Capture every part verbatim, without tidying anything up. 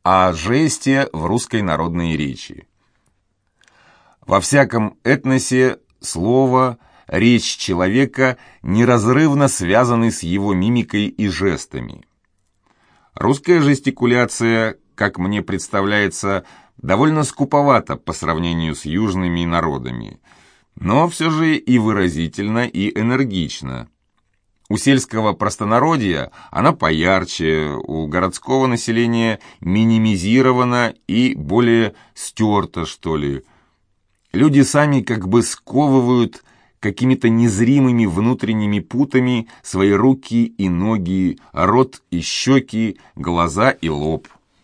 о жесте в русской народной речи. Во всяком этносе слово, речь человека неразрывно связаны с его мимикой и жестами. Русская жестикуляция, как мне представляется, довольно скуповата по сравнению с южными народами, но все же и выразительна, и энергична. У сельского простонародья она поярче, у городского населения минимизирована и более стерта, что ли. Люди сами как бы сковывают какими-то незримыми внутренними путами свои руки и ноги, рот и щеки, глаза и лоб.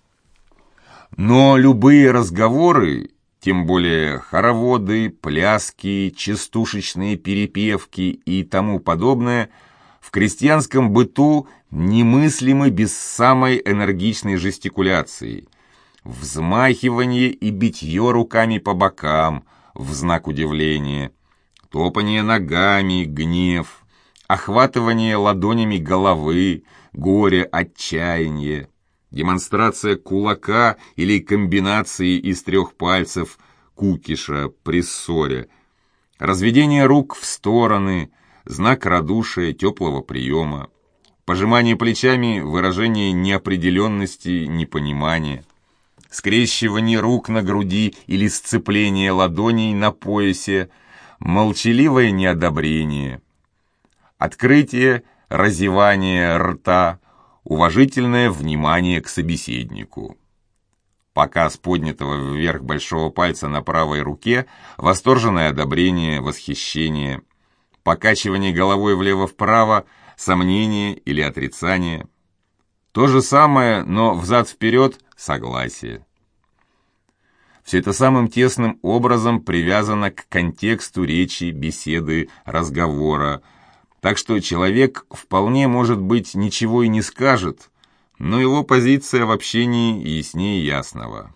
Но любые разговоры, тем более хороводы, пляски, частушечные перепевки и тому подобное, в крестьянском быту немыслимы без самой энергичной жестикуляции. Взмахивание и битье руками по бокам в знак удивления, топание ногами, гнев, охватывание ладонями головы, горе, отчаяние, демонстрация кулака или комбинации из трех пальцев кукиша при ссоре, разведение рук в стороны, знак радушия, теплого приема, пожимание плечами, выражение неопределенности, непонимания, скрещивание рук на груди или сцепление ладоней на поясе, молчаливое неодобрение, открытие, разевание рта, уважительное внимание к собеседнику. Показ поднятого вверх большого пальца на правой руке, восторженное одобрение, восхищение, покачивание головой влево-вправо, сомнение или отрицание. То же самое, но взад-вперед – согласие. Все это самым тесным образом привязано к контексту речи, беседы, разговора, так что человек вполне, может быть, ничего и не скажет, но его позиция в общении яснее ясного.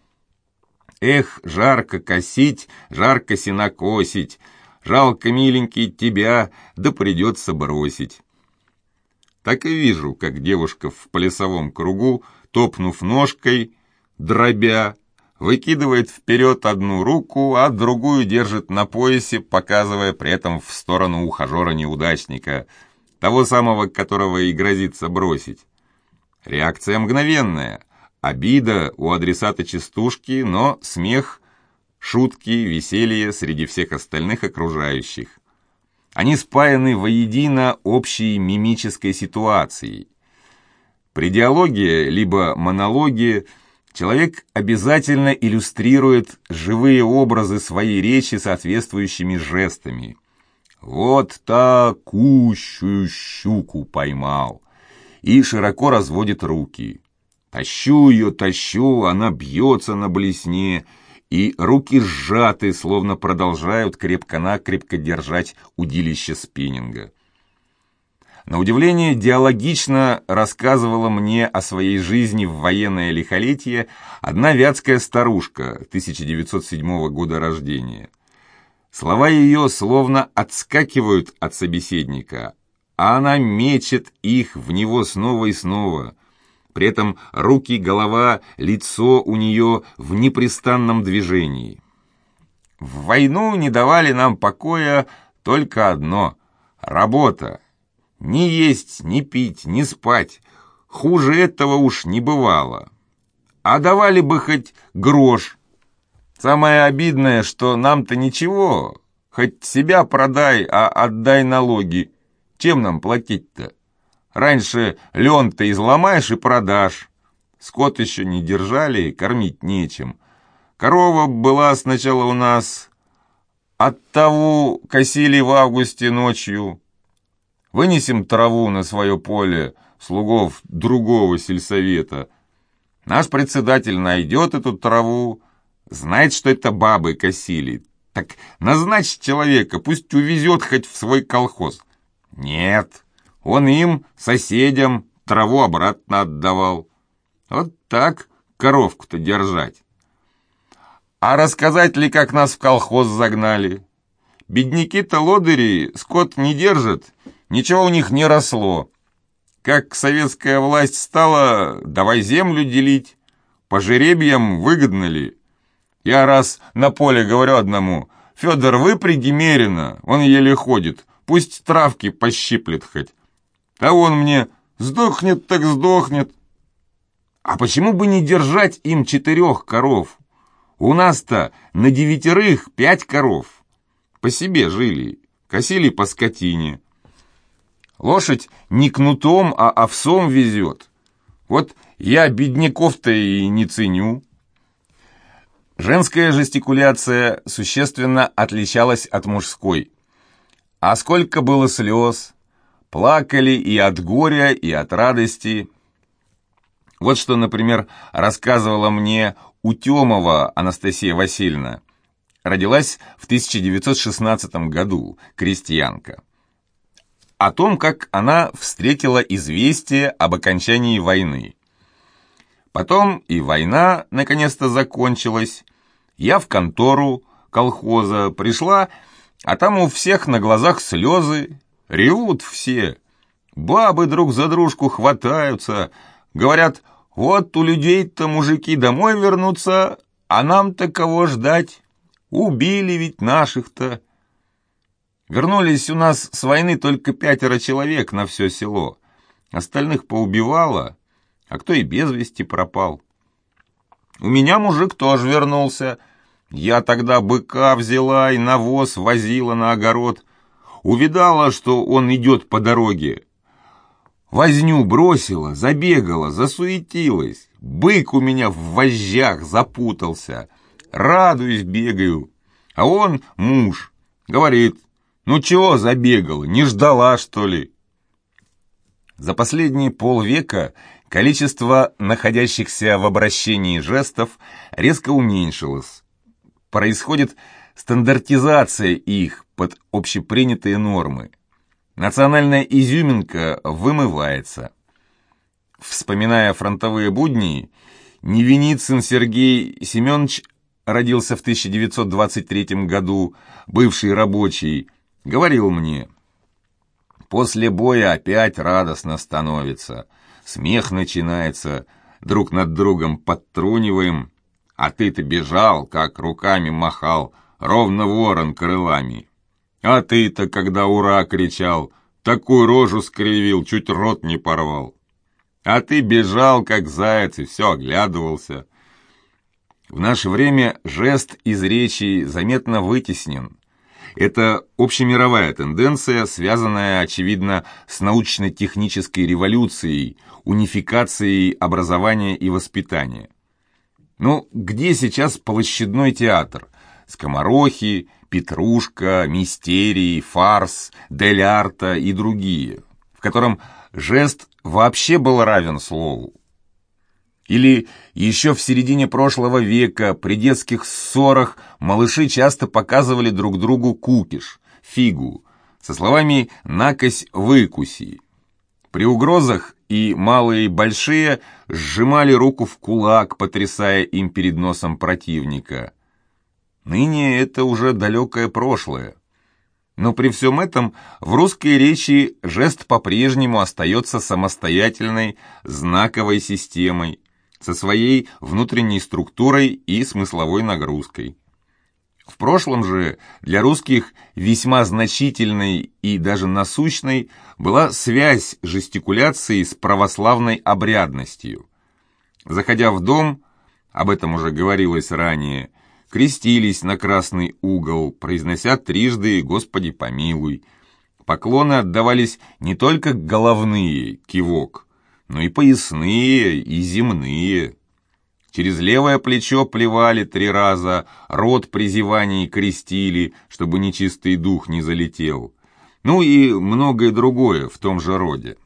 «Эх, жарко косить, жарко сенокосить, жалко, миленький, тебя, да придется бросить». Так и вижу, как девушка в плясовом кругу, топнув ножкой, дробя, выкидывает вперед одну руку, а другую держит на поясе, показывая при этом в сторону ухажера-неудачника, того самого, которого и грозится бросить. Реакция мгновенная, обида у адресата частушки, но смех, шутки, веселье среди всех остальных окружающих. Они спаяны воедино общей мимической ситуацией. При диалоге либо монологе человек обязательно иллюстрирует живые образы своей речи соответствующими жестами. «Вот такущую щуку поймал» и широко разводит руки. «Тащу ее, тащу, она бьется на блесне», и руки сжаты, словно продолжают крепко-накрепко держать удилище спиннинга. На удивление диалогично рассказывала мне о своей жизни в военное лихолетие одна вятская старушка тысяча девятьсот седьмого года рождения. Слова ее словно отскакивают от собеседника, а она мечет их в него снова и снова. При этом руки, голова, лицо у нее в непрестанном движении. В войну не давали нам покоя только одно — работа. Ни есть, ни пить, ни спать. Хуже этого уж не бывало. А давали бы хоть грош. Самое обидное, что нам-то ничего. Хоть себя продай, а отдай налоги. Чем нам платить-то? Раньше лен-то изломаешь и продашь. Скот еще не держали, кормить нечем. Корова была сначала у нас, оттого косили в августе ночью. Вынесем траву на свое поле слугов другого сельсовета. Наш председатель найдет эту траву, знает, что это бабы косили. Так назначь человека, пусть увезет хоть в свой колхоз. Нет. Он им, соседям, траву обратно отдавал. Вот так коровку-то держать. А рассказать ли, как нас в колхоз загнали? Бедняки-то лодыри скот не держат, ничего у них не росло. Как советская власть стала, давай землю делить. по жеребьям выгодно ли? Я раз на поле говорю одному: «Федор, выпряги мерина, он еле ходит, пусть травки пощиплет хоть». А он мне: «Сдохнет так сдохнет». А почему бы не держать им четырех коров? У нас-то на девятерых пять коров. По себе жили, косили по скотине. Лошадь не кнутом, а овсом везет. Вот я бедняков-то и не ценю. Женская жестикуляция существенно отличалась от мужской. А сколько было слез! Плакали и от горя, и от радости. Вот что, например, рассказывала мне Утемова Анастасия Васильевна. Родилась в тысяча девятьсот шестнадцатом году, крестьянка. О том, как она встретила известие об окончании войны. Потом и война наконец-то закончилась. Я в контору колхоза пришла, а там у всех на глазах слезы, ревут все. Бабы друг за дружку хватаются, говорят: «Вот у людей-то мужики домой вернутся, а нам-то кого ждать? Убили ведь наших-то». Вернулись у нас с войны только пятеро человек на все село. Остальных поубивало, а кто и без вести пропал. У меня мужик тоже вернулся. Я тогда быка взяла и навоз возила на огород. Увидала, что он идет по дороге. Возню бросила, забегала, засуетилась. Бык у меня в вожжах запутался. Радуюсь, бегаю. А он, муж, говорит: «Ну чего забегала, не ждала, что ли?» За последние полвека количество находящихся в обращении жестов резко уменьшилось. Происходит стандартизация их под общепринятые нормы. Национальная изюминка вымывается. Вспоминая фронтовые будни, Невиницын Сергей Семенович родился в тысяча девятьсот двадцать третьем году, бывший рабочий, говорил мне: «После боя опять радостно становится, смех начинается, друг над другом подтруниваем, а ты-то бежал, как руками махал, ровно ворон крылами. А ты-то, когда ура кричал, такую рожу скривил, чуть рот не порвал. А ты бежал, как заяц, и все оглядывался». В наше время жест из речи заметно вытеснен. Это общемировая тенденция, связанная, очевидно, с научно-технической революцией, унификацией образования и воспитания. Ну, где сейчас площадной театр? Скоморохи, Петрушка, Мистерий, Фарс, Дель Арта и другие, в котором жест вообще был равен слову. Или еще в середине прошлого века при детских ссорах малыши часто показывали друг другу кукиш, фигу, со словами «накось, выкуси». При угрозах и малые и большие сжимали руку в кулак, потрясая им перед носом противника. Ныне это уже далекое прошлое. Но при всем этом в русской речи жест по-прежнему остается самостоятельной знаковой системой, со своей внутренней структурой и смысловой нагрузкой. В прошлом же для русских весьма значительной и даже насущной была связь жестикуляции с православной обрядностью. Заходя в дом, об этом уже говорилось ранее, крестились на красный угол, произнося трижды «Господи помилуй». Поклоны отдавались не только головные, кивок, но и поясные, и земные. Через левое плечо плевали три раза, рот при зевании крестили, чтобы нечистый дух не залетел. Ну и многое другое в том же роде.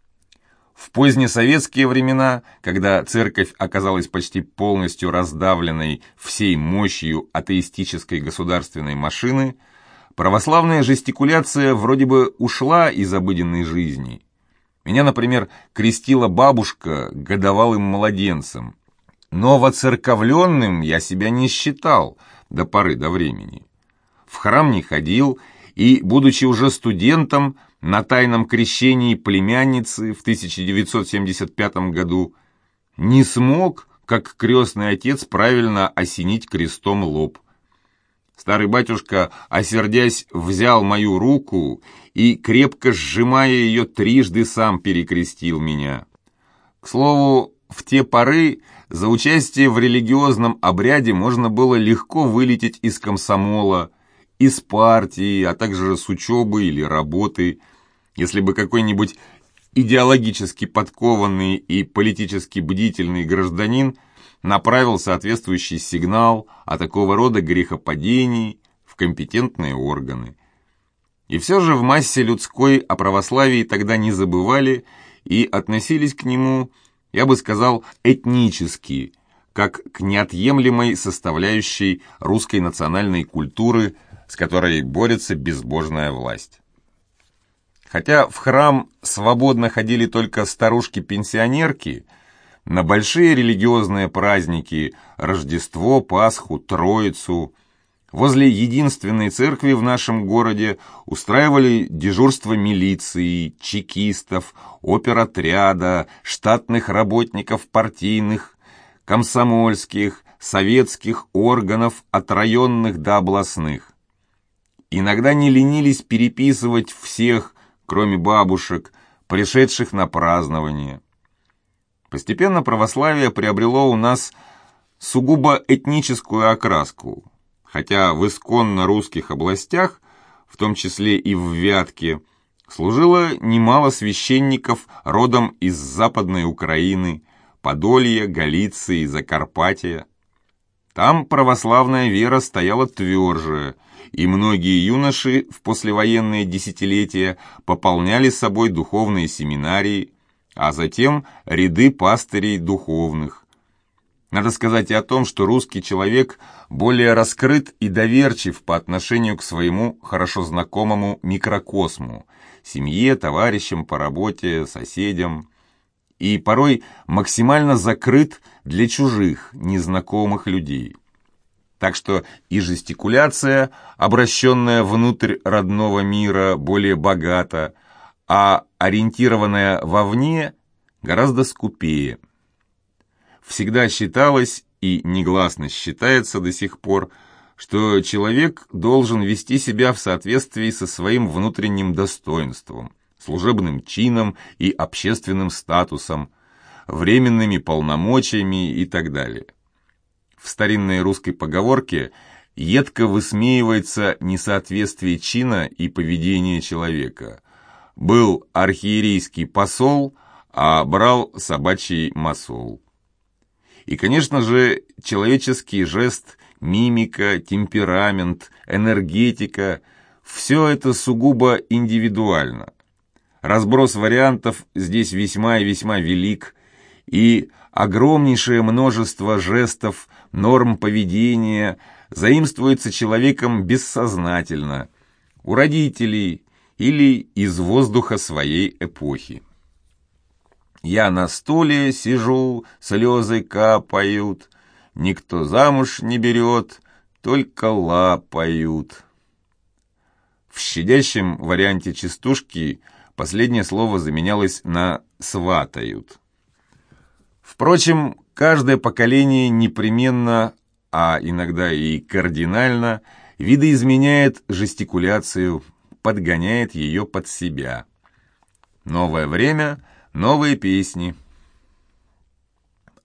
В позднесоветские времена, когда церковь оказалась почти полностью раздавленной всей мощью атеистической государственной машины, православная жестикуляция вроде бы ушла из обыденной жизни. Меня, например, крестила бабушка годовалым младенцем, но воцерковленным я себя не считал до поры до времени. В храм не ходил и, будучи уже студентом, на тайном крещении племянницы в тысяча девятьсот семьдесят пятом году не смог как крестный отец правильно осенить крестом лоб. Старый батюшка, осердясь, взял мою руку и, крепко сжимая ее, трижды сам перекрестил меня. К слову, в те поры за участие в религиозном обряде можно было легко вылететь из комсомола, из партии, а также с учебы или работы, если бы какой-нибудь идеологически подкованный и политически бдительный гражданин направил соответствующий сигнал о такого рода грехопадении в компетентные органы. И все же в массе людской о православии тогда не забывали и относились к нему, я бы сказал, этнически, как к неотъемлемой составляющей русской национальной культуры, с которой борется безбожная власть. Хотя в храм свободно ходили только старушки-пенсионерки, на большие религиозные праздники – Рождество, Пасху, Троицу – возле единственной церкви в нашем городе устраивали дежурство милиции, чекистов, оперотряда, штатных работников партийных, комсомольских, советских органов от районных до областных. Иногда не ленились переписывать всех, кроме бабушек, пришедших на празднование. Постепенно православие приобрело у нас сугубо этническую окраску, хотя в исконно русских областях, в том числе и в Вятке, служило немало священников родом из Западной Украины, Подолья, Галиции, Закарпатья. Там православная вера стояла тверже, и многие юноши в послевоенные десятилетия пополняли собой духовные семинарии, а затем ряды пастырей духовных. Надо сказать и о том, что русский человек более раскрыт и доверчив по отношению к своему хорошо знакомому микрокосму, семье, товарищам по работе, соседям, и порой максимально закрыт для чужих, незнакомых людей. Так что и жестикуляция, обращенная внутрь родного мира, более богата, а ориентированная вовне гораздо скупее. Всегда считалось и негласно считается до сих пор, что человек должен вести себя в соответствии со своим внутренним достоинством, служебным чином и общественным статусом, временными полномочиями и так далее. В старинной русской поговорке едко высмеивается несоответствие чина и поведения человека. Был архиерейский посол, а брал собачий масол. И, конечно же, человеческий жест, мимика, темперамент, энергетика – все это сугубо индивидуально. Разброс вариантов здесь весьма и весьма велик, и огромнейшее множество жестов, норм поведения заимствуется человеком бессознательно, у родителей или из воздуха своей эпохи. Я на стуле сижу, слезы капают, никто замуж не берет, только лапают. В щадящем варианте частушки последнее слово заменялось на «сватают». Впрочем, каждое поколение непременно, а иногда и кардинально, видоизменяет жестикуляцию, подгоняет ее под себя. Новое время — новые песни.